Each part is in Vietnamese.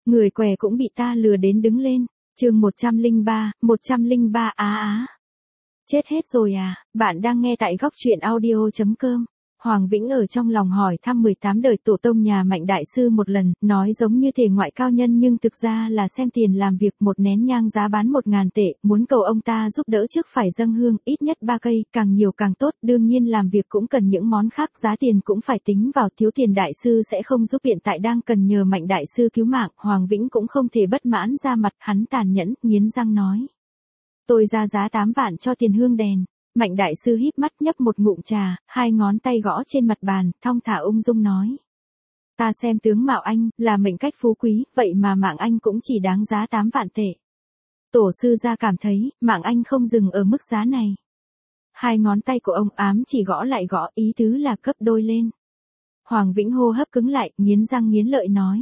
Người què cũng bị ta lừa đến đứng lên. Chương 103 á á. Chết hết rồi à, bạn đang nghe tại góc truyện audio.com. Hoàng Vĩnh ở trong lòng hỏi thăm 18 đời tổ tông nhà Mạnh Đại Sư một lần, nói giống như thể ngoại cao nhân nhưng thực ra là xem tiền làm việc, một nén nhang giá bán 1.000 tệ, muốn cầu ông ta giúp đỡ trước phải dâng hương, ít nhất 3 cây, càng nhiều càng tốt, đương nhiên làm việc cũng cần những món khác, giá tiền cũng phải tính vào, thiếu tiền Đại Sư sẽ không giúp, hiện tại đang cần nhờ Mạnh Đại Sư cứu mạng. Hoàng Vĩnh cũng không thể bất mãn ra mặt, hắn tàn nhẫn, nghiến răng nói. Tôi ra giá 8 vạn cho tiền hương đèn. Mạnh Đại Sư híp mắt nhấp một ngụm trà, hai ngón tay gõ trên mặt bàn, thong thả ung dung nói. Ta xem tướng mạo anh, là mệnh cách phú quý, vậy mà mạng anh cũng chỉ đáng giá 8 vạn tệ. Tổ sư gia cảm thấy, mạng anh không dừng ở mức giá này. Hai ngón tay của ông ám chỉ gõ lại gõ, ý tứ là cấp đôi lên. Hoàng Vĩnh hô hấp cứng lại, nghiến răng nghiến lợi nói.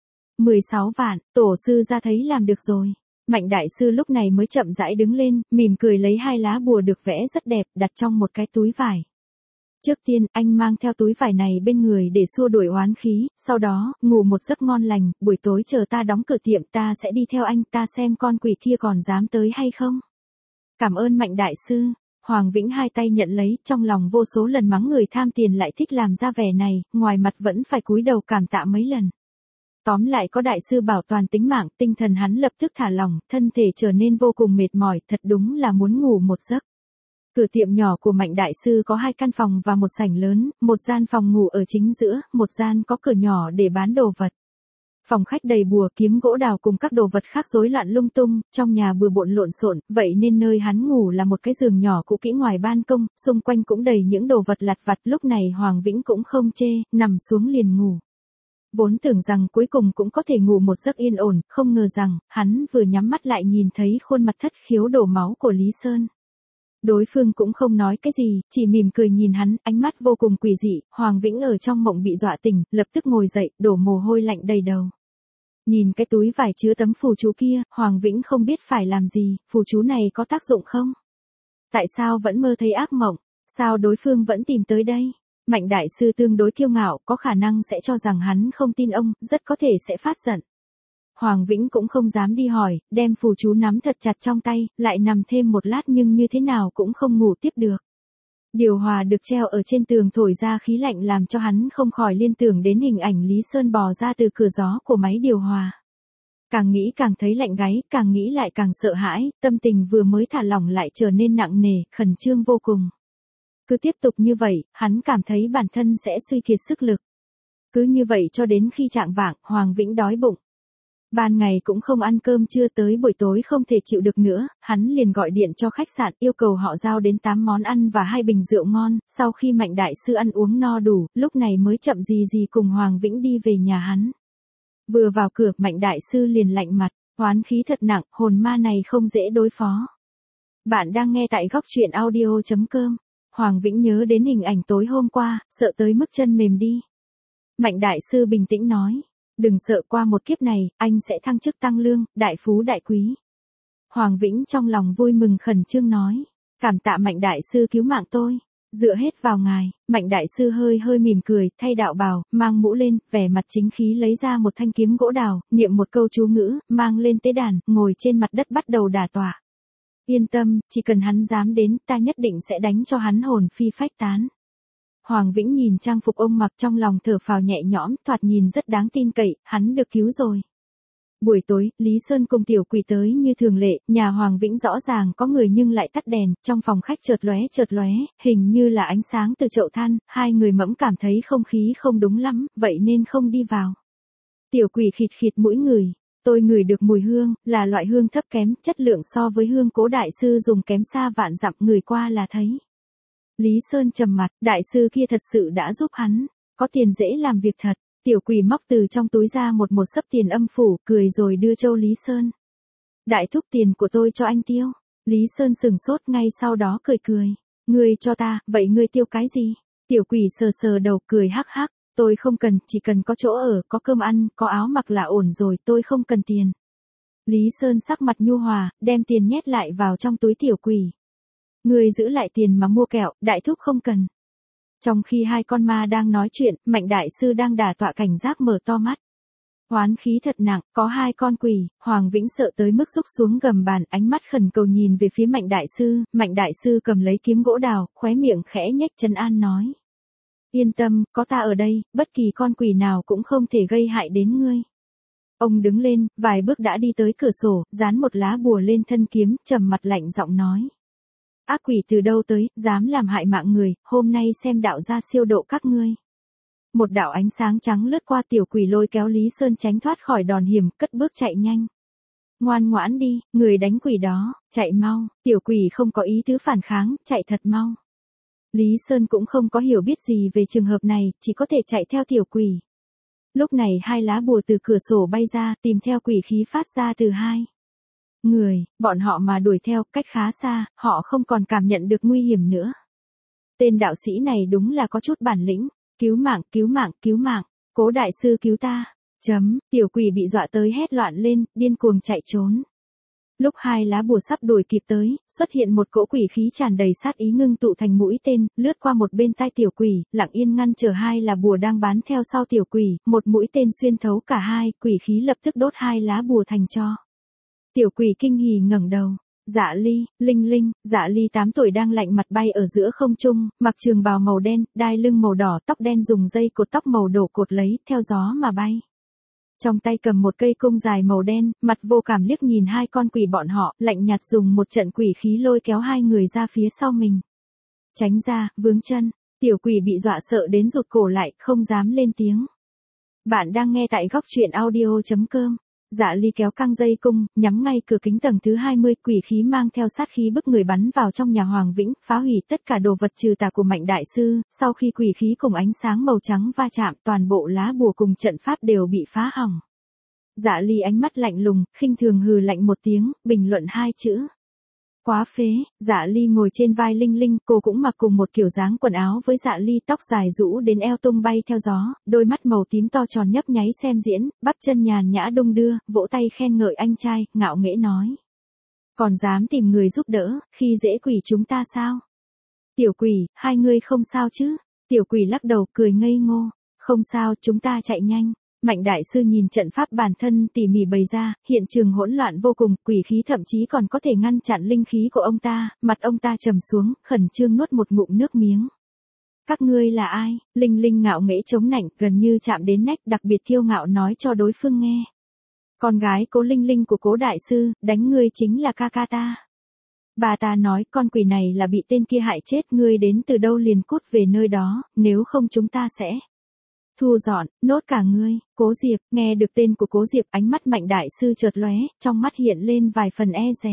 16 vạn, tổ sư gia thấy làm được rồi. Mạnh Đại Sư lúc này mới chậm rãi đứng lên, mỉm cười lấy 2 lá bùa được vẽ rất đẹp, đặt trong một cái túi vải. Trước tiên, anh mang theo túi vải này bên người để xua đuổi oán khí, sau đó, ngủ một giấc ngon lành, buổi tối chờ ta đóng cửa tiệm ta sẽ đi theo anh, ta xem con quỷ kia còn dám tới hay không. Cảm ơn Mạnh Đại Sư. Hoàng Vĩnh hai tay nhận lấy, trong lòng vô số lần mắng người tham tiền lại thích làm ra vẻ này, ngoài mặt vẫn phải cúi đầu cảm tạ mấy lần. Tóm lại có Đại Sư bảo toàn tính mạng, tinh thần hắn lập tức thả lỏng, thân thể trở nên vô cùng mệt mỏi, thật đúng là muốn ngủ một giấc. Cửa tiệm nhỏ của Mạnh Đại Sư có 2 căn phòng và một sảnh lớn, một gian phòng ngủ ở chính giữa, một gian có cửa nhỏ để bán đồ vật. Phòng khách đầy bùa kiếm gỗ đào cùng các đồ vật khác rối loạn lung tung, trong nhà bừa bộn lộn xộn, vậy nên nơi hắn ngủ là một cái giường nhỏ cũ kỹ ngoài ban công, xung quanh cũng đầy những đồ vật lặt vặt, lúc này Hoàng Vĩnh cũng không chê, nằm xuống liền ngủ. Vốn tưởng rằng cuối cùng cũng có thể ngủ một giấc yên ổn, không ngờ rằng, hắn vừa nhắm mắt lại nhìn thấy khuôn mặt thất khiếu đổ máu của Lý Sơn. Đối phương cũng không nói cái gì, chỉ mỉm cười nhìn hắn, ánh mắt vô cùng quỷ dị. Hoàng Vĩnh ở trong mộng bị dọa tỉnh, lập tức ngồi dậy, đổ mồ hôi lạnh đầy đầu. Nhìn cái túi vải chứa tấm phù chú kia, Hoàng Vĩnh không biết phải làm gì, phù chú này có tác dụng không? Tại sao vẫn mơ thấy ác mộng? Sao đối phương vẫn tìm tới đây? Mạnh Đại Sư tương đối kiêu ngạo, có khả năng sẽ cho rằng hắn không tin ông, rất có thể sẽ phát giận. Hoàng Vĩnh cũng không dám đi hỏi, đem phù chú nắm thật chặt trong tay, lại nằm thêm một lát nhưng như thế nào cũng không ngủ tiếp được. Điều hòa được treo ở trên tường thổi ra khí lạnh làm cho hắn không khỏi liên tưởng đến hình ảnh Lý Sơn bò ra từ cửa gió của máy điều hòa. Càng nghĩ càng thấy lạnh gáy, càng nghĩ lại càng sợ hãi, tâm tình vừa mới thả lỏng lại trở nên nặng nề, khẩn trương vô cùng. Cứ tiếp tục như vậy, hắn cảm thấy bản thân sẽ suy kiệt sức lực. Cứ như vậy cho đến khi chạng vạng, Hoàng Vĩnh đói bụng. Ban ngày cũng không ăn cơm trưa, tới buổi tối không thể chịu được nữa, hắn liền gọi điện cho khách sạn yêu cầu họ giao đến 8 món ăn và 2 bình rượu ngon, sau khi Mạnh Đại Sư ăn uống no đủ, lúc này mới chậm gì cùng Hoàng Vĩnh đi về nhà hắn. Vừa vào cửa, Mạnh Đại Sư liền lạnh mặt, oán khí thật nặng, hồn ma này không dễ đối phó. Bạn đang nghe tại góc truyện audio.com. Hoàng Vĩnh nhớ đến hình ảnh tối hôm qua, sợ tới mức chân mềm đi. Mạnh Đại Sư bình tĩnh nói. Đừng sợ, qua một kiếp này, anh sẽ thăng chức tăng lương, đại phú đại quý. Hoàng Vĩnh trong lòng vui mừng khẩn trương nói. Cảm tạ Mạnh Đại Sư cứu mạng tôi. Dựa hết vào ngài. Mạnh Đại Sư hơi mỉm cười, thay đạo bào, mang mũ lên, vẻ mặt chính khí lấy ra một thanh kiếm gỗ đào, niệm một câu chú ngữ, mang lên tế đàn, ngồi trên mặt đất bắt đầu đả tọa. Yên tâm, chỉ cần hắn dám đến, ta nhất định sẽ đánh cho hắn hồn phi phách tán. Hoàng Vĩnh nhìn trang phục ông mặc trong lòng thở phào nhẹ nhõm, thoạt nhìn rất đáng tin cậy, hắn được cứu rồi. Buổi tối, Lý Sơn cùng tiểu quỷ tới như thường lệ, nhà Hoàng Vĩnh rõ ràng có người nhưng lại tắt đèn, trong phòng khách chợt lóe, hình như là ánh sáng từ chậu than, hai người mẫm cảm thấy không khí không đúng lắm, vậy nên không đi vào. Tiểu quỷ khịt khịt mũi người. Tôi ngửi được mùi hương, là loại hương thấp kém, chất lượng so với hương Cố Đại Sư dùng kém xa vạn dặm, người qua là thấy. Lý Sơn trầm mặt, Đại Sư kia thật sự đã giúp hắn, có tiền dễ làm việc thật. Tiểu quỷ móc từ trong túi ra một sấp tiền âm phủ, cười rồi đưa cho Lý Sơn. Đại thúc, tiền của tôi cho anh tiêu. Lý Sơn sừng sốt, ngay sau đó cười. Ngươi cho ta, vậy ngươi tiêu cái gì? Tiểu quỷ sờ đầu, cười hắc hắc. Tôi không cần, chỉ cần có chỗ ở, có cơm ăn, có áo mặc là ổn rồi, tôi không cần tiền. Lý Sơn sắc mặt nhu hòa, đem tiền nhét lại vào trong túi tiểu quỷ. Ngươi giữ lại tiền mà mua kẹo, đại thúc không cần. Trong khi hai con ma đang nói chuyện, Mạnh Đại Sư đang đả tọa cảnh giác mở to mắt. Oán khí thật nặng, có hai con quỷ, Hoàng Vĩnh sợ tới mức rúc xuống gầm bàn, ánh mắt khẩn cầu nhìn về phía Mạnh đại sư cầm lấy kiếm gỗ đào, khóe miệng khẽ nhếch trấn an nói. Yên tâm, có ta ở đây, bất kỳ con quỷ nào cũng không thể gây hại đến ngươi. Ông đứng lên, vài bước đã đi tới cửa sổ, dán một lá bùa lên thân kiếm, trầm mặt lạnh giọng nói. Ác quỷ từ đâu tới, dám làm hại mạng người, hôm nay xem đạo gia siêu độ các ngươi. Một đạo ánh sáng trắng lướt qua, tiểu quỷ lôi kéo Lý Sơn tránh thoát khỏi đòn hiểm, cất bước chạy nhanh. Ngoan ngoãn đi, người đánh quỷ đó, chạy mau, tiểu quỷ không có ý tứ phản kháng, chạy thật mau. Lý Sơn cũng không có hiểu biết gì về trường hợp này, chỉ có thể chạy theo tiểu quỷ. Lúc này hai lá bùa từ cửa sổ bay ra, tìm theo quỷ khí phát ra từ hai người, bọn họ mà đuổi theo, cách khá xa, họ không còn cảm nhận được nguy hiểm nữa. Tên đạo sĩ này đúng là có chút bản lĩnh, cứu mạng, cứu mạng, cứu mạng, Cố đại sư cứu ta. Tiểu quỷ bị dọa tới hét loạn lên, điên cuồng chạy trốn. Lúc hai lá bùa sắp đuổi kịp tới, xuất hiện một cỗ quỷ khí tràn đầy sát ý ngưng tụ thành mũi tên, lướt qua một bên tai tiểu quỷ, lặng yên ngăn trở hai lá bùa đang bắn theo sau tiểu quỷ, một mũi tên xuyên thấu cả hai, quỷ khí lập tức đốt hai lá bùa thành tro. Tiểu quỷ kinh hỉ ngẩng đầu. Dạ Ly, Linh, Dạ Ly 8 tuổi đang lạnh mặt bay ở giữa không trung, mặc trường bào màu đen, đai lưng màu đỏ, tóc đen dùng dây cột tóc màu đổ cột lấy, theo gió mà bay. Trong tay cầm một cây cung dài màu đen, mặt vô cảm liếc nhìn hai con quỷ bọn họ, lạnh nhạt dùng một trận quỷ khí lôi kéo hai người ra phía sau mình. Tránh ra, vướng chân, tiểu quỷ bị dọa sợ đến rụt cổ lại, không dám lên tiếng. Bạn đang nghe tại góc truyện audio.com. Dạ Ly kéo căng dây cung, nhắm ngay cửa kính tầng thứ 20, quỷ khí mang theo sát khí bức người bắn vào trong nhà Hoàng Vĩnh, phá hủy tất cả đồ vật trừ tà của Mạnh đại sư, sau khi quỷ khí cùng ánh sáng màu trắng va chạm, toàn bộ lá bùa cùng trận pháp đều bị phá hỏng. Dạ Ly ánh mắt lạnh lùng, khinh thường hừ lạnh một tiếng, bình luận hai chữ. Quá phế. Dạ Ly ngồi trên vai Linh, cô cũng mặc cùng một kiểu dáng quần áo với Dạ Ly, tóc dài rũ đến eo tung bay theo gió, đôi mắt màu tím to tròn nhấp nháy xem diễn, bắp chân nhàn nhã đung đưa, vỗ tay khen ngợi anh trai, ngạo nghễ nói. Còn dám tìm người giúp đỡ, khi dễ quỷ chúng ta sao? Tiểu quỷ, hai người không sao chứ? Tiểu quỷ lắc đầu cười ngây ngô. Không sao, chúng ta chạy nhanh. Mạnh đại sư nhìn trận pháp bản thân tỉ mỉ bày ra, hiện trường hỗn loạn vô cùng, quỷ khí thậm chí còn có thể ngăn chặn linh khí của ông ta, mặt ông ta trầm xuống, khẩn trương nuốt một ngụm nước miếng. Các ngươi là ai? Linh ngạo nghễ chống nạnh, gần như chạm đến nách, đặc biệt kiêu ngạo nói cho đối phương nghe. Con gái Cố Linh của Cố đại sư, đánh ngươi chính là ca ca ta. Bà ta nói con quỷ này là bị tên kia hại chết, ngươi đến từ đâu liền cút về nơi đó, nếu không chúng ta sẽ thu dọn, nốt cả ngươi. Cố Diệp, nghe được tên của Cố Diệp, ánh mắt Mạnh đại sư chợt lóe, trong mắt hiện lên vài phần e dè.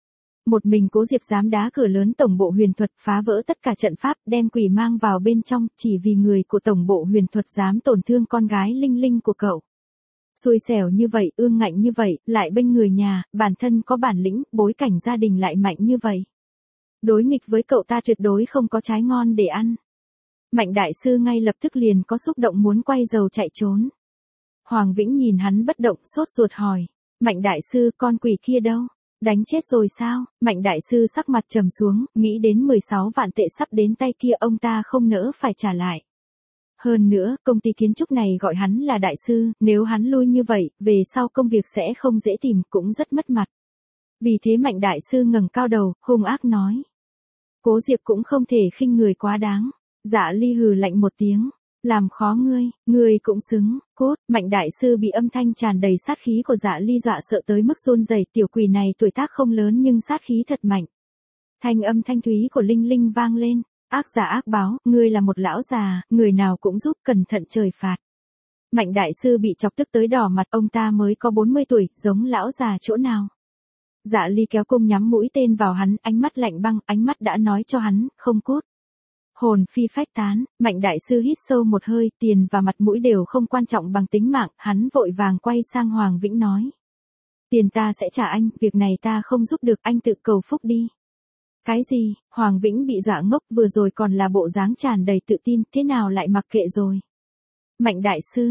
Một mình Cố Diệp dám đá cửa lớn tổng bộ huyền thuật, phá vỡ tất cả trận pháp, đem quỷ mang vào bên trong, chỉ vì người của tổng bộ huyền thuật dám tổn thương con gái Linh của cậu. Xui xẻo như vậy, ương ngạnh như vậy, lại bên người nhà, bản thân có bản lĩnh, bối cảnh gia đình lại mạnh như vậy. Đối nghịch với cậu ta tuyệt đối không có trái ngon để ăn. Mạnh đại sư ngay lập tức liền có xúc động muốn quay đầu chạy trốn. Hoàng Vĩnh nhìn hắn bất động, sốt ruột hỏi. Mạnh đại sư, con quỷ kia đâu? Đánh chết rồi sao? Mạnh đại sư sắc mặt trầm xuống, nghĩ đến 16 vạn tệ sắp đến tay kia ông ta không nỡ phải trả lại. Hơn nữa, công ty kiến trúc này gọi hắn là đại sư, nếu hắn lui như vậy, về sau công việc sẽ không dễ tìm, cũng rất mất mặt. Vì thế Mạnh đại sư ngẩng cao đầu, hung ác nói. Cố Diệp cũng không thể khinh người quá đáng. Dạ Ly hừ lạnh một tiếng, làm khó ngươi cũng xứng, cốt. Mạnh đại sư bị âm thanh tràn đầy sát khí của Dạ Ly dọa sợ tới mức run rẩy, tiểu quỷ này tuổi tác không lớn nhưng sát khí thật mạnh. Thanh âm thanh thúy của Linh vang lên, ác giả ác báo, ngươi là một lão già, người nào cũng giúp, cẩn thận trời phạt. Mạnh đại sư bị chọc tức tới đỏ mặt, ông ta mới có 40 tuổi, giống lão già chỗ nào. Dạ Ly kéo cung nhắm mũi tên vào hắn, ánh mắt lạnh băng, ánh mắt đã nói cho hắn, không cút. Hồn phi phách tán, Mạnh đại sư hít sâu một hơi, tiền và mặt mũi đều không quan trọng bằng tính mạng, hắn vội vàng quay sang Hoàng Vĩnh nói. Tiền ta sẽ trả anh, việc này ta không giúp được, anh tự cầu phúc đi. Cái gì? Hoàng Vĩnh bị dọa ngốc, vừa rồi còn là bộ dáng tràn đầy tự tin, thế nào lại mặc kệ rồi. Mạnh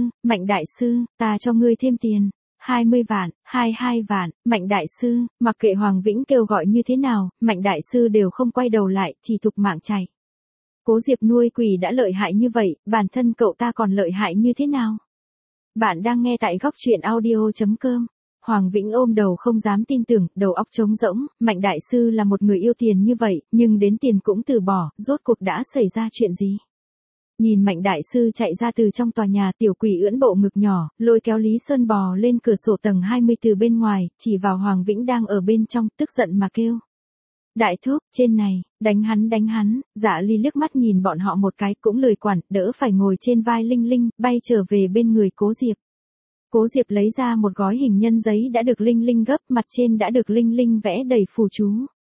đại sư, ta cho ngươi thêm tiền. 20 vạn, 22 vạn, Mạnh đại sư, mặc kệ Hoàng Vĩnh kêu gọi như thế nào, Mạnh đại sư đều không quay đầu lại, chỉ thục mạng chạy. Cố Diệp nuôi quỷ đã lợi hại như vậy, bản thân cậu ta còn lợi hại như thế nào? Bạn đang nghe tại góc truyện audio.com. Hoàng Vĩnh ôm đầu không dám tin tưởng, đầu óc trống rỗng, Mạnh đại sư là một người yêu tiền như vậy, nhưng đến tiền cũng từ bỏ, rốt cuộc đã xảy ra chuyện gì? Nhìn Mạnh đại sư chạy ra từ trong tòa nhà, Tiểu Quỷ ưỡn bộ ngực nhỏ, lôi kéo Lý Sơn bò lên cửa sổ tầng 20 từ bên ngoài, chỉ vào Hoàng Vĩnh đang ở bên trong, tức giận mà kêu. Đại thúc, trên này, đánh hắn, Dạ Ly liếc mắt nhìn bọn họ một cái cũng lười quản, đỡ phải ngồi trên vai Linh Linh, bay trở về bên người Cố Diệp. Cố Diệp lấy ra một gói hình nhân giấy đã được Linh Linh gấp, mặt trên đã được Linh Linh vẽ đầy phù chú.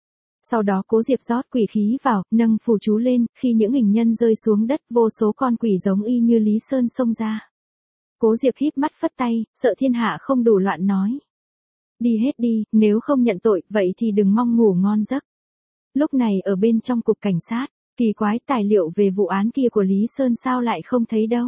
Sau đó Cố Diệp rót quỷ khí vào, nâng phù chú lên, khi những hình nhân rơi xuống đất, vô số con quỷ giống y như Lý Sơn xông ra. Cố Diệp híp mắt phất tay, sợ thiên hạ không đủ loạn nói. Đi hết đi, nếu không nhận tội, vậy thì đừng mong ngủ ngon giấc. Lúc này ở bên trong cục cảnh sát, kỳ quái, tài liệu về vụ án kia của Lý Sơn sao lại không thấy đâu?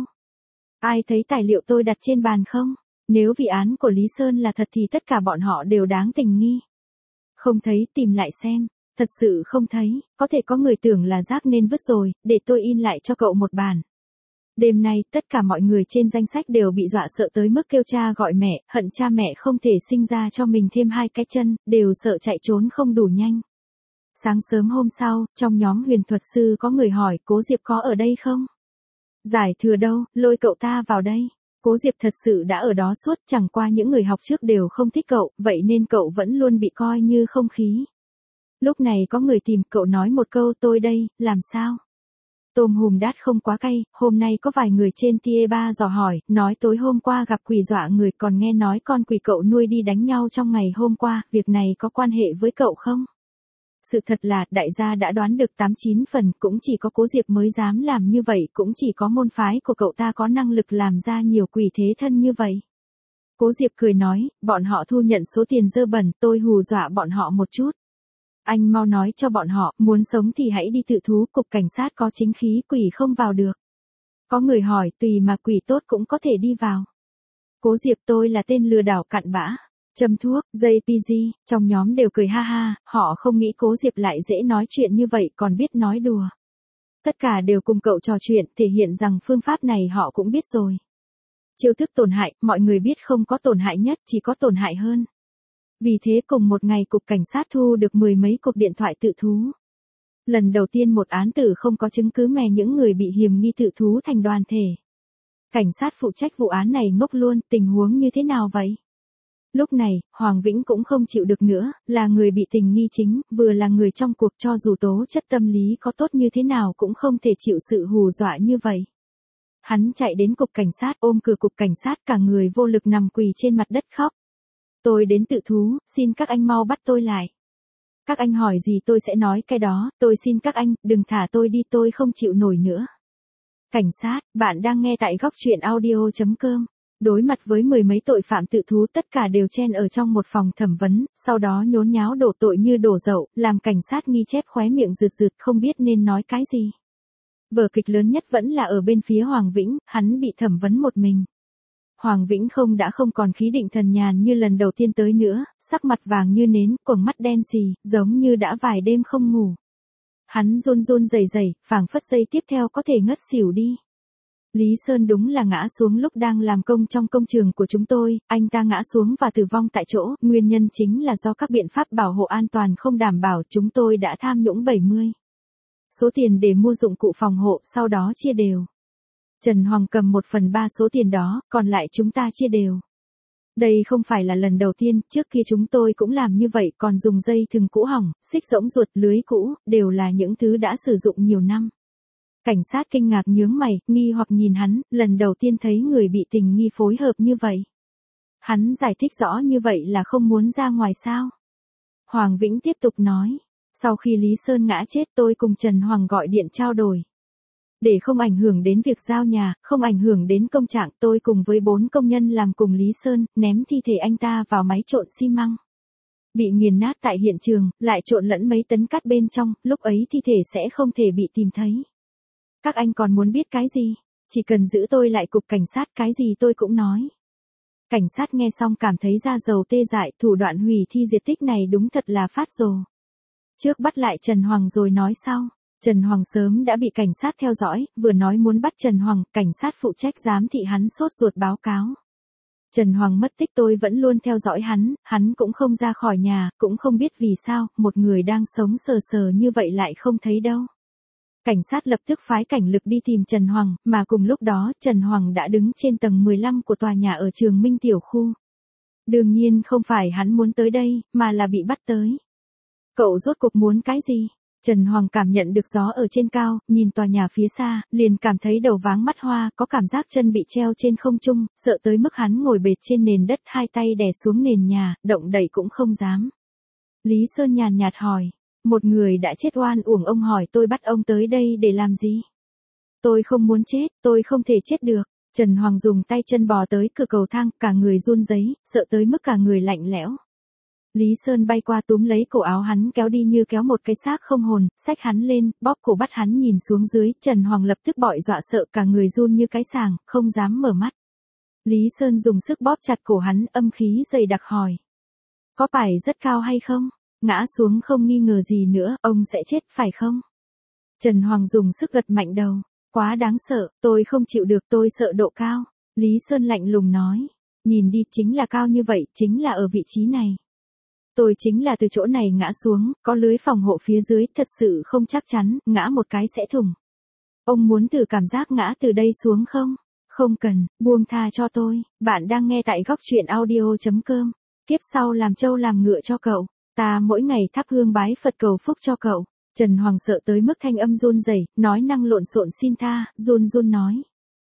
Ai thấy tài liệu tôi đặt trên bàn không? Nếu vì án của Lý Sơn là thật thì tất cả bọn họ đều đáng tình nghi. Không thấy, tìm lại xem. Thật sự không thấy, có thể có người tưởng là rác nên vứt rồi, để tôi in lại cho cậu một bản. Đêm nay, tất cả mọi người trên danh sách đều bị dọa sợ tới mức kêu cha gọi mẹ, hận cha mẹ không thể sinh ra cho mình thêm hai cái chân, đều sợ chạy trốn không đủ nhanh. Sáng sớm hôm sau, trong nhóm huyền thuật sư có người hỏi Cố Diệp có ở đây không? Giải thừa đâu, lôi cậu ta vào đây. Cố Diệp thật sự đã ở đó suốt, chẳng qua những người học trước đều không thích cậu, vậy nên cậu vẫn luôn bị coi như không khí. Lúc này có người tìm, cậu nói một câu tôi đây, làm sao? Tôm hùm đát không quá cay, hôm nay có vài người trên tia ba dò hỏi, nói tối hôm qua gặp quỷ dọa người, còn nghe nói con quỷ cậu nuôi đi đánh nhau trong ngày hôm qua, việc này có quan hệ với cậu không? Sự thật là, đại gia đã đoán được 89 phần, cũng chỉ có Cố Diệp mới dám làm như vậy, cũng chỉ có môn phái của cậu ta có năng lực làm ra nhiều quỷ thế thân như vậy. Cố Diệp cười nói, bọn họ thu nhận số tiền dơ bẩn, tôi hù dọa bọn họ một chút. Anh mau nói cho bọn họ, muốn sống thì hãy đi tự thú, cục cảnh sát có chính khí, quỷ không vào được. Có người hỏi, tùy mà quỷ tốt cũng có thể đi vào. Cố Diệp, tôi là tên lừa đảo cặn bã. Châm thuốc, JPG, trong nhóm đều cười ha ha, họ không nghĩ Cố Diệp lại dễ nói chuyện như vậy, còn biết nói đùa. Tất cả đều cùng cậu trò chuyện, thể hiện rằng phương pháp này họ cũng biết rồi. Chiêu thức tổn hại, mọi người biết không có tổn hại nhất, chỉ có tổn hại hơn. Vì thế cùng một ngày cục cảnh sát thu được 10 mấy cuộc điện thoại tự thú. Lần đầu tiên một án tử không có chứng cứ mè những người bị hiềm nghi tự thú thành đoàn thể. Cảnh sát phụ trách vụ án này ngốc luôn, tình huống như thế nào vậy? Lúc này, Hoàng Vĩnh cũng không chịu được nữa, là người bị tình nghi chính, vừa là người trong cuộc, cho dù tố chất tâm lý có tốt như thế nào cũng không thể chịu sự hù dọa như vậy. Hắn chạy đến cục cảnh sát, ôm cửa cục cảnh sát, cả người vô lực nằm quỳ trên mặt đất khóc. Tôi đến tự thú, xin các anh mau bắt tôi lại. Các anh hỏi gì tôi sẽ nói cái đó, tôi xin các anh, đừng thả tôi đi, tôi không chịu nổi nữa. Cảnh sát, bạn đang nghe tại góc truyện audio.com. Đối mặt với 10 mấy tội phạm tự thú, tất cả đều chen ở trong một phòng thẩm vấn, sau đó nhốn nháo đổ tội như đổ dậu, làm cảnh sát nghi chép khóe miệng rượt rượt không biết nên nói cái gì. Vở kịch lớn nhất vẫn là ở bên phía Hoàng Vĩnh, hắn bị thẩm vấn một mình. Hoàng Vĩnh đã không còn khí định thần nhàn như lần đầu tiên tới nữa, sắc mặt vàng như nến, quầng mắt đen xì, giống như đã vài đêm không ngủ. Hắn run run rẩy rẩy, phảng phất giây tiếp theo có thể ngất xỉu đi. Lý Sơn đúng là ngã xuống lúc đang làm công trong công trường của chúng tôi, anh ta ngã xuống và tử vong tại chỗ, nguyên nhân chính là do các biện pháp bảo hộ an toàn không đảm bảo, chúng tôi đã tham nhũng 70 số tiền để mua dụng cụ phòng hộ, sau đó chia đều. Trần Hoàng cầm 1/3 số tiền đó, còn lại chúng ta chia đều. Đây không phải là lần đầu tiên, trước kia chúng tôi cũng làm như vậy, còn dùng dây thừng cũ hỏng, xích rỗng ruột, lưới cũ, đều là những thứ đã sử dụng nhiều năm. Cảnh sát kinh ngạc nhướng mày, nghi hoặc nhìn hắn, lần đầu tiên thấy người bị tình nghi phối hợp như vậy. Hắn giải thích rõ như vậy là không muốn ra ngoài sao. Hoàng Vĩnh tiếp tục nói, sau khi Lý Sơn ngã chết tôi cùng Trần Hoàng gọi điện trao đổi. Để không ảnh hưởng đến việc giao nhà, không ảnh hưởng đến công trạng, tôi cùng với 4 công nhân làm cùng Lý Sơn, ném thi thể anh ta vào máy trộn xi măng. Bị nghiền nát tại hiện trường, lại trộn lẫn mấy tấn cát bên trong, lúc ấy thi thể sẽ không thể bị tìm thấy. Các anh còn muốn biết cái gì? Chỉ cần giữ tôi lại cục cảnh sát, cái gì tôi cũng nói. Cảnh sát nghe xong cảm thấy da dầu tê dại, thủ đoạn hủy thi diệt tích này đúng thật là phát rồ. Trước bắt lại Trần Hoàng rồi nói sau. Trần Hoàng sớm đã bị cảnh sát theo dõi, vừa nói muốn bắt Trần Hoàng, cảnh sát phụ trách giám thị hắn sốt ruột báo cáo. Trần Hoàng mất tích tôi vẫn luôn theo dõi hắn cũng không ra khỏi nhà, cũng không biết vì sao, một người đang sống sờ sờ như vậy lại không thấy đâu. Cảnh sát lập tức phái cảnh lực đi tìm Trần Hoàng, mà cùng lúc đó Trần Hoàng đã đứng trên tầng 15 của tòa nhà ở Trường Minh tiểu khu. Đương nhiên không phải hắn muốn tới đây, mà là bị bắt tới. Cậu rốt cuộc muốn cái gì? Trần Hoàng cảm nhận được gió ở trên cao, nhìn tòa nhà phía xa, liền cảm thấy đầu váng mắt hoa, có cảm giác chân bị treo trên không trung, sợ tới mức hắn ngồi bệt trên nền đất, hai tay đè xuống nền nhà, động đậy cũng không dám. Lý Sơn nhàn nhạt hỏi, một người đã chết oan uổng, ông hỏi tôi bắt ông tới đây để làm gì? Tôi không muốn chết, tôi không thể chết được. Trần Hoàng dùng tay chân bò tới cửa cầu thang, cả người run rẩy, sợ tới mức cả người lạnh lẽo. Lý Sơn bay qua túm lấy cổ áo hắn kéo đi như kéo một cái xác không hồn, xách hắn lên, bóp cổ bắt hắn nhìn xuống dưới, Trần Hoàng lập tức bọi dọa sợ cả người run như cái sàng, không dám mở mắt. Lý Sơn dùng sức bóp chặt cổ hắn, âm khí dày đặc hỏi. Có phải rất cao hay không? Ngã xuống không nghi ngờ gì nữa, ông sẽ chết phải không? Trần Hoàng dùng sức gật mạnh đầu. Quá đáng sợ, tôi không chịu được, tôi sợ độ cao. Lý Sơn lạnh lùng nói. Nhìn đi, chính là cao như vậy, chính là ở vị trí này. Tôi chính là từ chỗ này ngã xuống, có lưới phòng hộ phía dưới, thật sự không chắc chắn, ngã một cái sẽ thủng. Ông muốn thử cảm giác ngã từ đây xuống không? Không cần, buông tha cho tôi. Bạn đang nghe tại góc truyện audio.com. Kiếp sau làm trâu làm ngựa cho cậu. Ta mỗi ngày thắp hương bái Phật cầu phúc cho cậu. Trần Hoàng sợ tới mức thanh âm run rẩy, nói năng lộn xộn xin tha, run run nói.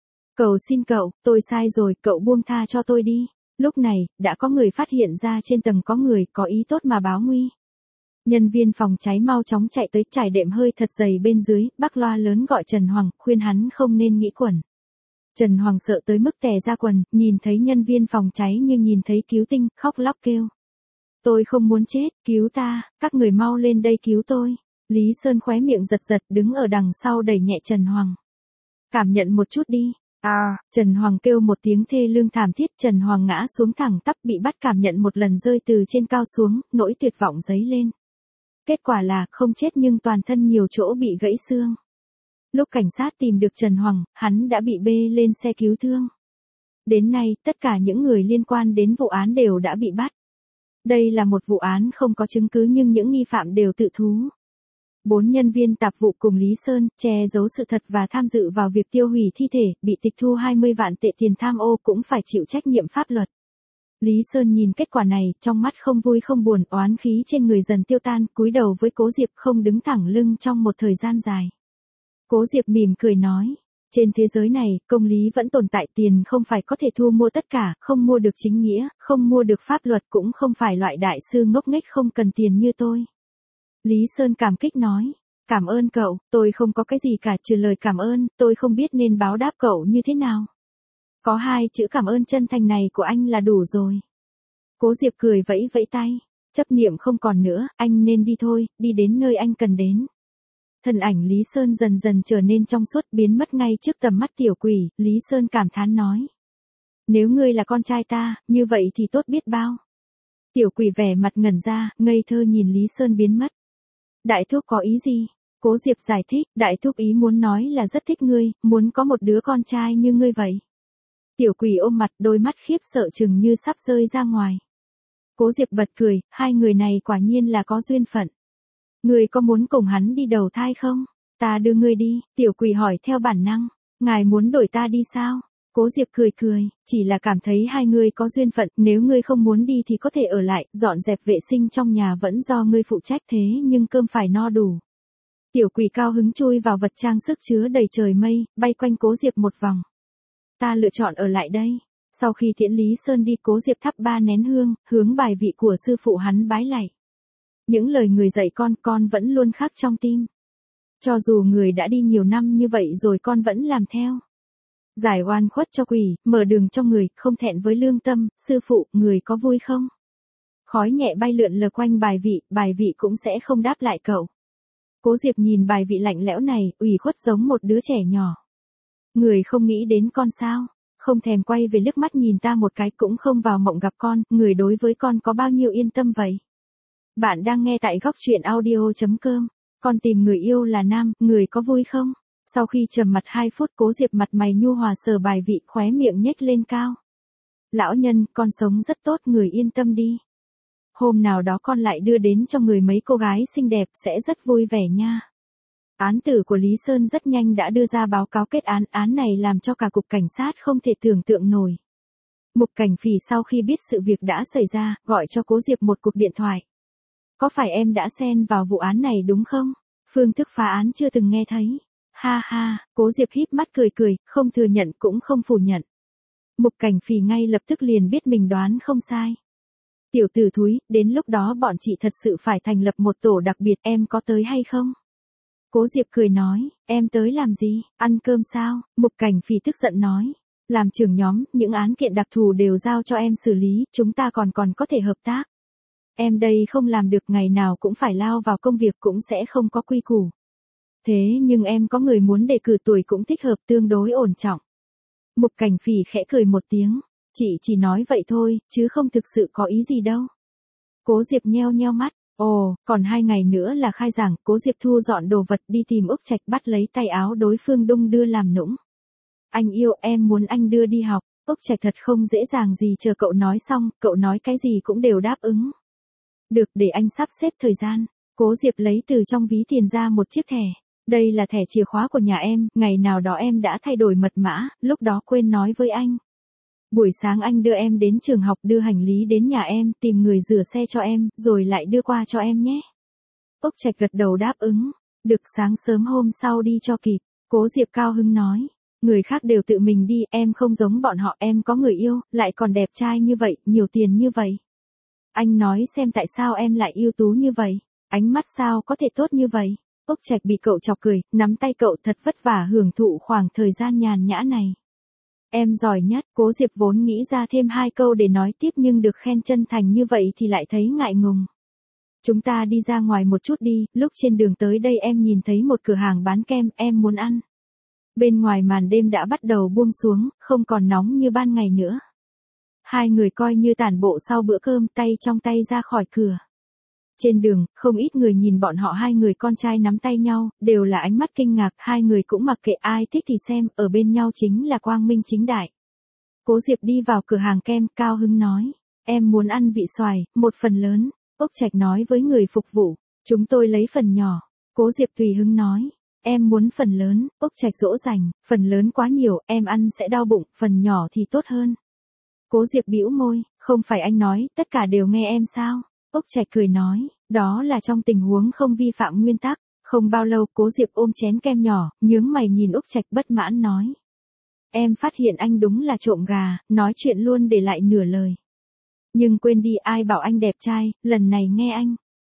Cầu xin cậu, tôi sai rồi, cậu buông tha cho tôi đi. Lúc này, đã có người phát hiện ra trên tầng có người có ý tốt mà báo nguy. Nhân viên phòng cháy mau chóng chạy tới, trải đệm hơi thật dày bên dưới, bắc loa lớn gọi Trần Hoàng, khuyên hắn không nên nghĩ quẩn. Trần Hoàng sợ tới mức tè ra quần, nhìn thấy nhân viên phòng cháy như nhìn thấy cứu tinh, khóc lóc kêu. Tôi không muốn chết, cứu ta, các người mau lên đây cứu tôi. Lý Sơn khóe miệng giật giật, đứng ở đằng sau đẩy nhẹ Trần Hoàng. Cảm nhận một chút đi. Trần Hoàng kêu một tiếng thê lương thảm thiết, Trần Hoàng ngã xuống thẳng tắp, bị bắt, cảm nhận một lần rơi từ trên cao xuống, nỗi tuyệt vọng dấy lên. Kết quả là không chết nhưng toàn thân nhiều chỗ bị gãy xương. Lúc cảnh sát tìm được Trần Hoàng, hắn đã bị bê lên xe cứu thương. Đến nay, tất cả những người liên quan đến vụ án đều đã bị bắt. Đây là một vụ án không có chứng cứ nhưng những nghi phạm đều tự thú. 4 nhân viên tạp vụ cùng Lý Sơn, che giấu sự thật và tham dự vào việc tiêu hủy thi thể, bị tịch thu 20 vạn tệ tiền tham ô cũng phải chịu trách nhiệm pháp luật. Lý Sơn nhìn kết quả này, trong mắt không vui không buồn, oán khí trên người dần tiêu tan, cúi đầu với Cố Diệp, không đứng thẳng lưng trong một thời gian dài. Cố Diệp mỉm cười nói, trên thế giới này, công lý vẫn tồn tại, tiền không phải có thể thu mua tất cả, không mua được chính nghĩa, không mua được pháp luật, cũng không phải loại đại sư ngốc nghếch không cần tiền như tôi. Lý Sơn cảm kích nói, cảm ơn cậu, tôi không có cái gì cả trừ lời cảm ơn, tôi không biết nên báo đáp cậu như thế nào. Có 2 chữ cảm ơn chân thành này của anh là đủ rồi. Cố Diệp cười vẫy vẫy tay, chấp niệm không còn nữa, anh nên đi thôi, đi đến nơi anh cần đến. Thân ảnh Lý Sơn dần dần trở nên trong suốt, biến mất ngay trước tầm mắt tiểu quỷ, Lý Sơn cảm thán nói. Nếu ngươi là con trai ta, như vậy thì tốt biết bao. Tiểu quỷ vẻ mặt ngẩn ra, ngây thơ nhìn Lý Sơn biến mất. Đại thúc có ý gì? Cố Diệp giải thích, đại thúc ý muốn nói là rất thích ngươi, muốn có một đứa con trai như ngươi vậy. Tiểu quỷ ôm mặt, đôi mắt khiếp sợ chừng như sắp rơi ra ngoài. Cố Diệp bật cười, hai người này quả nhiên là có duyên phận. Ngươi có muốn cùng hắn đi đầu thai không? Ta đưa ngươi đi, tiểu quỷ hỏi theo bản năng. Ngài muốn đổi ta đi sao? Cố Diệp cười cười, chỉ là cảm thấy hai người có duyên phận, nếu ngươi không muốn đi thì có thể ở lại, dọn dẹp vệ sinh trong nhà vẫn do ngươi phụ trách, thế nhưng cơm phải no đủ. Tiểu quỷ cao hứng chui vào vật trang sức chứa đầy trời mây, bay quanh Cố Diệp một vòng. Ta lựa chọn ở lại đây. Sau khi tiễn Lý Sơn đi, Cố Diệp thắp 3 nén hương, hướng bài vị của sư phụ hắn bái lạy. Những lời người dạy con vẫn luôn khắc trong tim. Cho dù người đã đi nhiều năm như vậy rồi con vẫn làm theo. Giải oan khuất cho quỷ, mở đường cho người, không thẹn với lương tâm, sư phụ, người có vui không? Khói nhẹ bay lượn lờ quanh bài vị cũng sẽ không đáp lại cậu. Cố Diệp nhìn bài vị lạnh lẽo này, ủy khuất giống một đứa trẻ nhỏ. Người không nghĩ đến con sao? Không thèm quay về liếc mắt nhìn ta một cái, cũng không vào mộng gặp con, người đối với con có bao nhiêu yên tâm vậy? Bạn đang nghe tại góc truyện audio.com. Con tìm người yêu là nam, người có vui không? Sau khi trầm mặt 2 phút Cố Diệp mặt mày nhu hòa sờ bài vị khóe miệng nhếch lên cao. Lão nhân, con sống rất tốt, người yên tâm đi. Hôm nào đó con lại đưa đến cho người mấy cô gái xinh đẹp sẽ rất vui vẻ nha. Án tử của Lý Sơn rất nhanh đã đưa ra báo cáo kết án, án này làm cho cả cục cảnh sát không thể tưởng tượng nổi. Mục Cảnh Phỉ sau khi biết sự việc đã xảy ra, gọi cho Cố Diệp một cuộc điện thoại. Có phải em đã xen vào vụ án này đúng không? Phương thức phá án chưa từng nghe thấy. Ha ha, Cố Diệp híp mắt cười cười, không thừa nhận cũng không phủ nhận. Mục Cảnh Phỉ ngay lập tức liền biết mình đoán không sai. Tiểu tử thúi, đến lúc đó bọn chị thật sự phải thành lập một tổ đặc biệt, em có tới hay không? Cố Diệp cười nói, em tới làm gì, ăn cơm sao? Mục Cảnh Phỉ tức giận nói, làm trưởng nhóm, những án kiện đặc thù đều giao cho em xử lý, chúng ta còn có thể hợp tác. Em đây không làm được, ngày nào cũng phải lao vào công việc cũng sẽ không có quy củ. Thế nhưng em có người muốn đề cử, tuổi cũng thích hợp, tương đối ổn trọng. Mục Cảnh Phỉ khẽ cười một tiếng, chị chỉ nói vậy thôi, chứ không thực sự có ý gì đâu. Cố Diệp nheo nheo mắt, ồ, còn 2 ngày nữa là khai giảng, Cố Diệp thu dọn đồ vật đi tìm Úc Trạch, bắt lấy tay áo đối phương đung đưa làm nũng. Anh yêu, em muốn anh đưa đi học. Úc Trạch thật không dễ dàng gì, chờ cậu nói xong, cậu nói cái gì cũng đều đáp ứng. Được, để anh sắp xếp thời gian. Cố Diệp lấy từ trong ví tiền ra một chiếc thẻ. Đây là thẻ chìa khóa của nhà em, ngày nào đó em đã thay đổi mật mã, lúc đó quên nói với anh. Buổi sáng anh đưa em đến trường học, đưa hành lý đến nhà em, tìm người rửa xe cho em, rồi lại đưa qua cho em nhé. Úc Trạch gật đầu đáp ứng. Được, sáng sớm hôm sau đi cho kịp. Cố Diệp cao hứng nói. Người khác đều tự mình đi, em không giống bọn họ, em có người yêu, lại còn đẹp trai như vậy, nhiều tiền như vậy. Anh nói xem tại sao em lại ưu tú như vậy, ánh mắt sao có thể tốt như vậy. Úc Trạch bị cậu chọc cười, nắm tay cậu thật vất vả hưởng thụ khoảng thời gian nhàn nhã này. Em giỏi nhất. Cố Diệp vốn nghĩ ra thêm 2 câu để nói tiếp nhưng được khen chân thành như vậy thì lại thấy ngại ngùng. Chúng ta đi ra ngoài một chút đi, lúc trên đường tới đây em nhìn thấy một cửa hàng bán kem, em muốn ăn. Bên ngoài màn đêm đã bắt đầu buông xuống, không còn nóng như ban ngày nữa. 2 người coi như tản bộ sau bữa cơm, tay trong tay ra khỏi cửa. Trên đường, không ít người nhìn bọn họ 2 người con trai nắm tay nhau, đều là ánh mắt kinh ngạc, 2 người cũng mặc kệ, ai thích thì xem, ở bên nhau chính là quang minh chính đại. Cố Diệp đi vào cửa hàng kem, cao hứng nói, em muốn ăn vị xoài, một phần lớn. Úc Trạch nói với người phục vụ, chúng tôi lấy phần nhỏ. Cố Diệp tùy hứng nói, em muốn phần lớn. Úc Trạch dỗ dành, phần lớn quá nhiều, em ăn sẽ đau bụng, phần nhỏ thì tốt hơn. Cố Diệp bĩu môi, không phải anh nói, tất cả đều nghe em sao? Úc Trạch cười nói, đó là trong tình huống không vi phạm nguyên tắc. Không bao lâu, Cố Diệp ôm chén kem nhỏ, nhướng mày nhìn Úc Trạch bất mãn nói. Em phát hiện anh đúng là trộm gà, nói chuyện luôn để lại nửa lời. Nhưng quên đi, ai bảo anh đẹp trai, lần này nghe anh.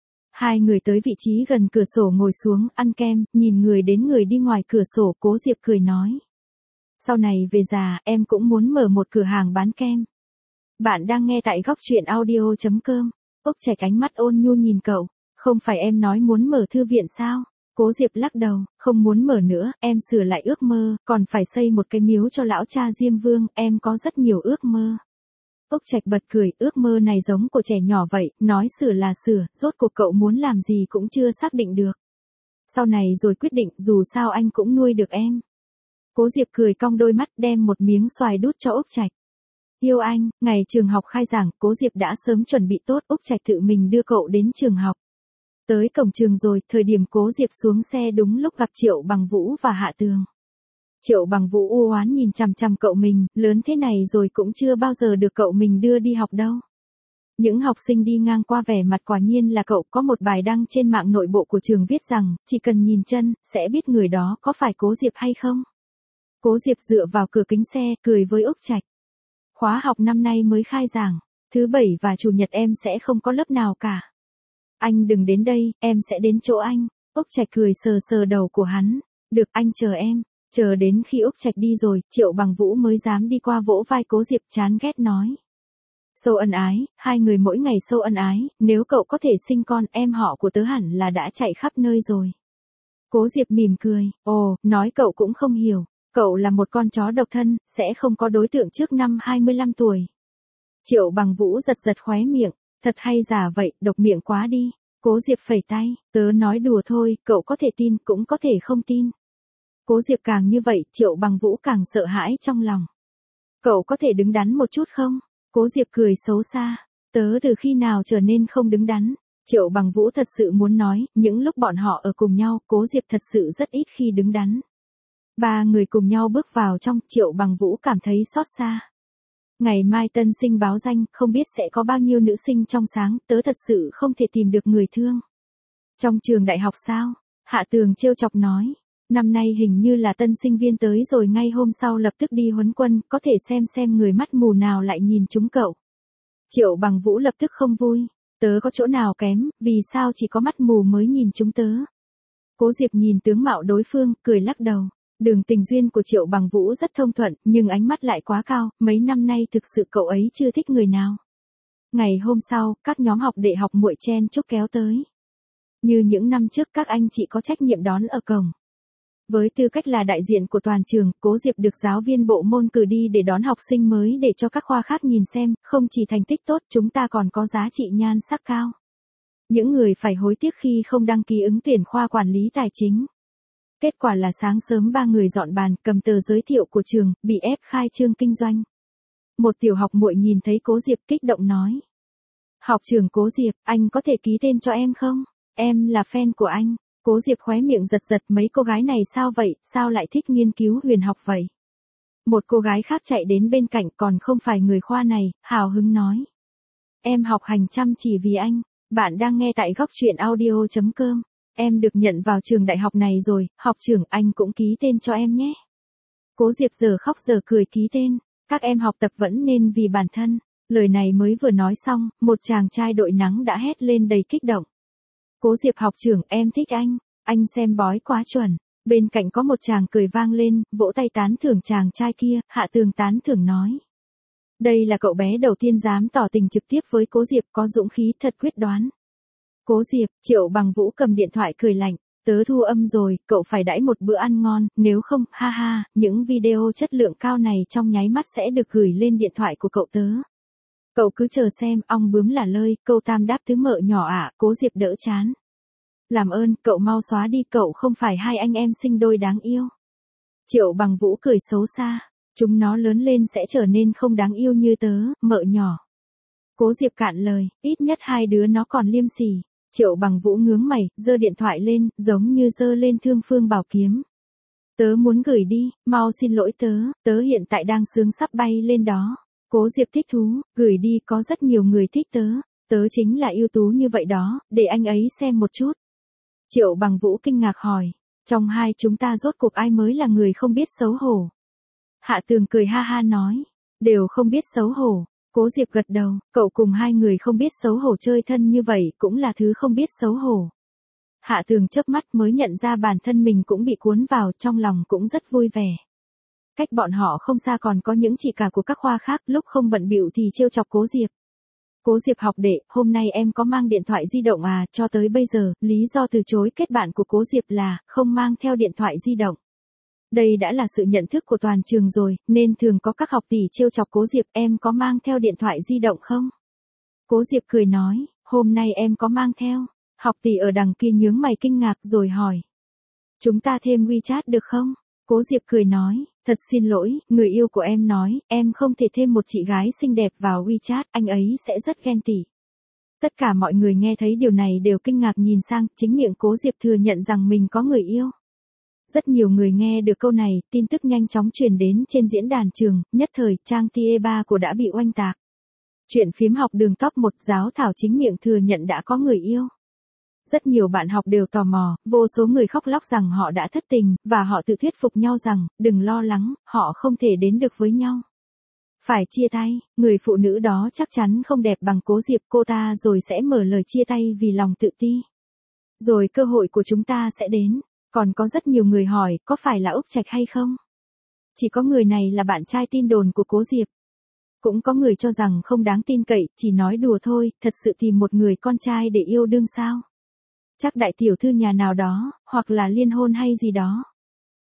2 người tới vị trí gần cửa sổ ngồi xuống, ăn kem, nhìn người đến người đi ngoài cửa sổ, Cố Diệp cười nói. Sau này về già, em cũng muốn mở một cửa hàng bán kem. Bạn đang nghe tại góc truyện audio.com. Úc Trạch ánh mắt ôn nhu nhìn cậu, không phải em nói muốn mở thư viện sao? Cố Diệp lắc đầu, không muốn mở nữa, em sửa lại ước mơ, còn phải xây một cái miếu cho lão cha Diêm Vương, em có rất nhiều ước mơ. Úc Trạch bật cười, ước mơ này giống của trẻ nhỏ vậy, nói sửa là sửa, rốt cuộc cậu muốn làm gì cũng chưa xác định được. Sau này rồi quyết định, dù sao anh cũng nuôi được em. Cố Diệp cười cong đôi mắt, đem một miếng xoài đút cho Úc Trạch. Yêu anh, ngày trường học khai giảng, Cố Diệp đã sớm chuẩn bị tốt, Úc Trạch tự mình đưa cậu đến trường học. Tới cổng trường rồi, thời điểm Cố Diệp xuống xe đúng lúc gặp Triệu Bằng Vũ và Hạ Tường. Triệu Bằng Vũ u oán nhìn chằm chằm cậu mình, lớn thế này rồi cũng chưa bao giờ được cậu mình đưa đi học đâu. Những học sinh đi ngang qua vẻ mặt quả nhiên là cậu, có một bài đăng trên mạng nội bộ của trường viết rằng, chỉ cần nhìn chân, sẽ biết người đó có phải Cố Diệp hay không. Cố Diệp dựa vào cửa kính xe, cười với Úc Trạch. Khóa học năm nay mới khai giảng, thứ Bảy và Chủ nhật em sẽ không có lớp nào cả. Anh đừng đến đây, em sẽ đến chỗ anh. Úc Trạch cười sờ sờ đầu của hắn. Được, anh chờ em. Chờ đến khi Úc Trạch đi rồi, Triệu Bằng Vũ mới dám đi qua vỗ vai Cố Diệp, chán ghét nói. Sâu ân ái, 2 người mỗi ngày sâu ân ái, nếu cậu có thể sinh con, em họ của tớ hẳn là đã chạy khắp nơi rồi. Cố Diệp mỉm cười, ồ, nói cậu cũng không hiểu, cậu là một con chó độc thân, sẽ không có đối tượng trước năm 25 tuổi. Triệu Bằng Vũ giật giật khóe miệng, thật hay giả vậy, độc miệng quá đi. Cố Diệp phẩy tay, tớ nói đùa thôi, cậu có thể tin cũng có thể không tin. Cố Diệp càng như vậy, Triệu Bằng Vũ càng sợ hãi trong lòng. Cậu có thể đứng đắn một chút không? Cố Diệp cười xấu xa. Tớ từ khi nào trở nên không đứng đắn? Triệu Bằng Vũ thật sự muốn nói, những lúc bọn họ ở cùng nhau, Cố Diệp thật sự rất ít khi đứng đắn. Ba người cùng nhau bước vào trong, Triệu Bằng Vũ cảm thấy xót xa. Ngày mai tân sinh báo danh, không biết sẽ có bao nhiêu nữ sinh trong sáng, tớ thật sự không thể tìm được người thương. Trong trường đại học sao? Hạ Tường trêu chọc nói. Năm nay hình như là tân sinh viên tới rồi ngay hôm sau lập tức đi huấn quân, có thể xem người mắt mù nào lại nhìn chúng cậu. Triệu Bằng Vũ lập tức không vui. Tớ có chỗ nào kém, vì sao chỉ có mắt mù mới nhìn chúng tớ? Cố Diệp nhìn tướng mạo đối phương, cười lắc đầu. Đường tình duyên của Triệu Bằng Vũ rất thông thuận, nhưng ánh mắt lại quá cao, mấy năm nay thực sự cậu ấy chưa thích người nào. Ngày hôm sau, các nhóm học đệ học muội chen chúc kéo tới. Như những năm trước các anh chị có trách nhiệm đón ở cổng. Với tư cách là đại diện của toàn trường, Cố Diệp được giáo viên bộ môn cử đi để đón học sinh mới để cho các khoa khác nhìn xem, không chỉ thành tích tốt chúng ta còn có giá trị nhan sắc cao. Những người phải hối tiếc khi không đăng ký ứng tuyển khoa quản lý tài chính. Kết quả là sáng sớm ba người dọn bàn, cầm tờ giới thiệu của trường, bị ép khai trương kinh doanh. Một tiểu học muội nhìn thấy Cố Diệp kích động nói. Học trưởng Cố Diệp, anh có thể ký tên cho em không? Em là fan của anh. Cố Diệp khóe miệng giật giật, mấy cô gái này sao vậy, sao lại thích nghiên cứu huyền học vậy? Một cô gái khác chạy đến bên cạnh còn không phải người khoa này, hào hứng nói. Em học hành chăm chỉ vì anh, bạn đang nghe tại góc truyện audio.com. Em được nhận vào trường đại học này rồi, học trưởng anh cũng ký tên cho em nhé. Cố Diệp giờ khóc giờ cười ký tên, các em học tập vẫn nên vì bản thân. Lời này mới vừa nói xong, một chàng trai đội nắng đã hét lên đầy kích động. Cố Diệp học trưởng em thích anh xem bói quá chuẩn. Bên cạnh có một chàng cười vang lên, vỗ tay tán thưởng chàng trai kia, Hạ Tường tán thưởng nói. Đây là cậu bé đầu tiên dám tỏ tình trực tiếp với Cố Diệp, có dũng khí thật quyết đoán. Cố Diệp, Triệu Bằng Vũ cầm điện thoại cười lạnh, tớ thu âm rồi, cậu phải đãi một bữa ăn ngon, nếu không, ha ha, những video chất lượng cao này trong nháy mắt sẽ được gửi lên điện thoại của cậu tớ. Cậu cứ chờ xem, ong bướm là lơi, câu tam đáp tứ mợ nhỏ ạ, Cố Diệp đỡ chán. Làm ơn, cậu mau xóa đi, cậu không phải hai anh em sinh đôi đáng yêu. Triệu Bằng Vũ cười xấu xa, chúng nó lớn lên sẽ trở nên không đáng yêu như tớ, mợ nhỏ. Cố Diệp cạn lời, ít nhất hai đứa nó còn liêm sỉ. Triệu Bằng Vũ ngướng mày, giơ điện thoại lên, giống như giơ lên thương phương bảo kiếm. Tớ muốn gửi đi, mau xin lỗi tớ hiện tại đang sướng sắp bay lên đó. Cố Diệp thích thú, gửi đi có rất nhiều người thích tớ chính là ưu tú như vậy đó, để anh ấy xem một chút. Triệu Bằng Vũ kinh ngạc hỏi, trong hai chúng ta rốt cuộc ai mới là người không biết xấu hổ? Hạ Tường cười ha ha nói, đều không biết xấu hổ. Cố Diệp gật đầu, cậu cùng hai người không biết xấu hổ chơi thân như vậy cũng là thứ không biết xấu hổ. Hạ Tường chớp mắt mới nhận ra bản thân mình cũng bị cuốn vào, trong lòng cũng rất vui vẻ. Cách bọn họ không xa còn có những chị cả của các khoa khác, lúc không bận bịu thì trêu chọc Cố Diệp. Cố Diệp học đệ, hôm nay em có mang điện thoại di động à, cho tới bây giờ, lý do từ chối kết bạn của Cố Diệp là, không mang theo điện thoại di động. Đây đã là sự nhận thức của toàn trường rồi, nên thường có các học tỷ trêu chọc Cố Diệp, em có mang theo điện thoại di động không? Cố Diệp cười nói, hôm nay em có mang theo. Học tỷ ở đằng kia nhướng mày kinh ngạc rồi hỏi. Chúng ta thêm WeChat được không? Cố Diệp cười nói, thật xin lỗi, người yêu của em nói, em không thể thêm một chị gái xinh đẹp vào WeChat, anh ấy sẽ rất ghen tị. Tất cả mọi người nghe thấy điều này đều kinh ngạc nhìn sang, chính miệng Cố Diệp thừa nhận rằng mình có người yêu. Rất nhiều người nghe được câu này, tin tức nhanh chóng truyền đến trên diễn đàn trường, nhất thời, trang TE3 của đã bị oanh tạc. Chuyện phiếm học đường top 1 giáo thảo chính miệng thừa nhận đã có người yêu. Rất nhiều bạn học đều tò mò, vô số người khóc lóc rằng họ đã thất tình, và họ tự thuyết phục nhau rằng, đừng lo lắng, họ không thể đến được với nhau. Phải chia tay, người phụ nữ đó chắc chắn không đẹp bằng Cố Diệp, cô ta rồi sẽ mở lời chia tay vì lòng tự ti. Rồi cơ hội của chúng ta sẽ đến. Còn có rất nhiều người hỏi, có phải là Úc Trạch hay không? Chỉ có người này là bạn trai tin đồn của Cố Diệp. Cũng có người cho rằng không đáng tin cậy, chỉ nói đùa thôi, thật sự tìm một người con trai để yêu đương sao? Chắc đại tiểu thư nhà nào đó, hoặc là liên hôn hay gì đó.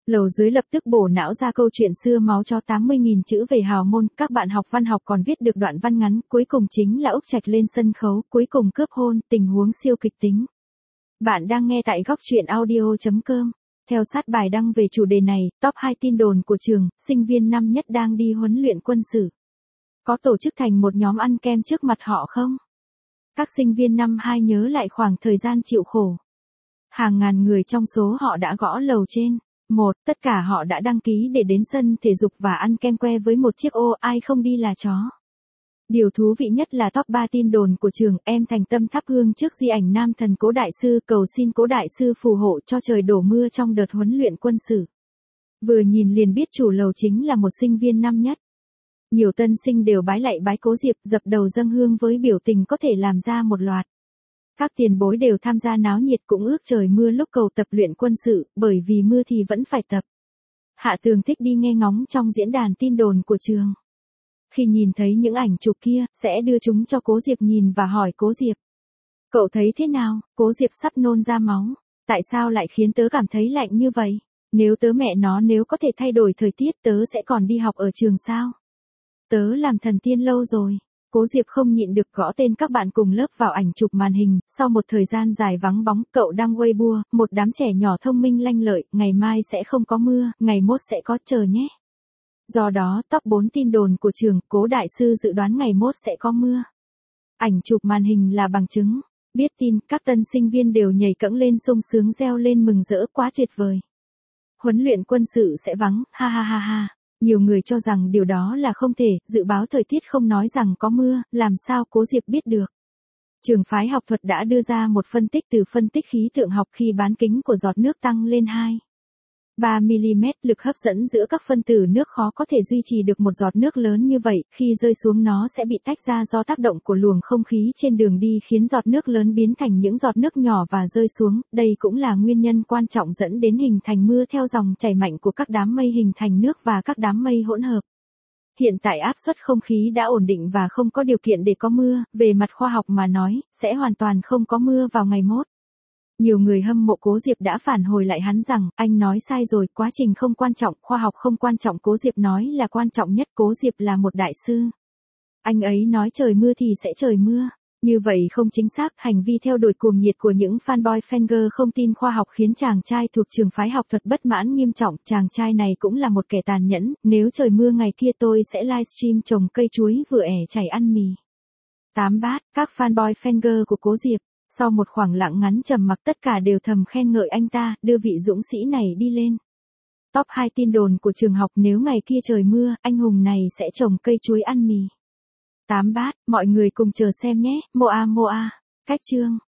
Lầu dưới lập tức bổ não ra câu chuyện xưa máu cho 80.000 chữ về hào môn, các bạn học văn học còn viết được đoạn văn ngắn, cuối cùng chính là Úc Trạch lên sân khấu, cuối cùng cướp hôn, tình huống siêu kịch tính. Bạn đang nghe tại góc truyện audio.com. Theo sát bài đăng về chủ đề này, top 2 tin đồn của trường, sinh viên năm nhất đang đi huấn luyện quân sự. Có tổ chức thành một nhóm ăn kem trước mặt họ không? Các sinh viên năm 2 nhớ lại khoảng thời gian chịu khổ. Hàng ngàn người trong số họ đã gõ lầu trên. Tất cả họ đã đăng ký để đến sân thể dục và ăn kem que với một chiếc ô, ai không đi là chó. Điều thú vị nhất là top 3 tin đồn của trường, em thành tâm thắp hương trước di ảnh nam thần Cố Đại Sư, cầu xin Cố Đại Sư phù hộ cho trời đổ mưa trong đợt huấn luyện quân sự. Vừa nhìn liền biết chủ lầu chính là một sinh viên năm nhất. Nhiều tân sinh đều bái lạy bái Cố Diệp, dập đầu dâng hương với biểu tình có thể làm ra một loạt. Các tiền bối đều tham gia náo nhiệt, cũng ước trời mưa lúc cầu tập luyện quân sự, bởi vì mưa thì vẫn phải tập. Hạ Tường thích đi nghe ngóng trong diễn đàn tin đồn của trường. Khi nhìn thấy những ảnh chụp kia, sẽ đưa chúng cho Cố Diệp nhìn và hỏi Cố Diệp. Cậu thấy thế nào? Cố Diệp sắp nôn ra máu. Tại sao lại khiến tớ cảm thấy lạnh như vậy? Nếu tớ mẹ nó nếu có thể thay đổi thời tiết tớ sẽ còn đi học ở trường sao? Tớ làm thần tiên lâu rồi. Cố Diệp không nhịn được gõ tên các bạn cùng lớp vào ảnh chụp màn hình, sau một thời gian dài vắng bóng, cậu đăng Weibo, một đám trẻ nhỏ thông minh lanh lợi, ngày mai sẽ không có mưa, ngày mốt sẽ có, chờ nhé. Do đó, top 4 tin đồn của trường, Cố Đại Sư dự đoán ngày mốt sẽ có mưa. Ảnh chụp màn hình là bằng chứng. Biết tin, các tân sinh viên đều nhảy cẫng lên sung sướng reo lên mừng rỡ, quá tuyệt vời. Huấn luyện quân sự sẽ vắng, ha ha ha ha. Nhiều người cho rằng điều đó là không thể, dự báo thời tiết không nói rằng có mưa, làm sao Cố Diệp biết được. Trường phái học thuật đã đưa ra một phân tích từ phân tích khí tượng học khi bán kính của giọt nước tăng lên 2,3 mm, lực hấp dẫn giữa các phân tử nước khó có thể duy trì được một giọt nước lớn như vậy, khi rơi xuống nó sẽ bị tách ra do tác động của luồng không khí trên đường đi khiến giọt nước lớn biến thành những giọt nước nhỏ và rơi xuống, đây cũng là nguyên nhân quan trọng dẫn đến hình thành mưa theo dòng chảy mạnh của các đám mây hình thành nước và các đám mây hỗn hợp. Hiện tại áp suất không khí đã ổn định và không có điều kiện để có mưa, về mặt khoa học mà nói, sẽ hoàn toàn không có mưa vào ngày mốt. Nhiều người hâm mộ Cố Diệp đã phản hồi lại hắn rằng, anh nói sai rồi, quá trình không quan trọng, khoa học không quan trọng, Cố Diệp nói là quan trọng nhất, Cố Diệp là một đại sư. Anh ấy nói trời mưa thì sẽ trời mưa. Như vậy không chính xác, hành vi theo đuổi cuồng nhiệt của những fanboy fanger không tin khoa học khiến chàng trai thuộc trường phái học thuật bất mãn nghiêm trọng, chàng trai này cũng là một kẻ tàn nhẫn, nếu trời mưa ngày kia tôi sẽ livestream trồng cây chuối vừa ẻ chảy ăn mì. 8 bát, các fanboy fanger của Cố Diệp. Sau một khoảng lặng ngắn trầm mặc tất cả đều thầm khen ngợi anh ta, đưa vị dũng sĩ này đi lên. Top 2 tin đồn của trường học, nếu ngày kia trời mưa, anh hùng này sẽ trồng cây chuối ăn mì. 8 bát, mọi người cùng chờ xem nhé, Moa. Cách chương.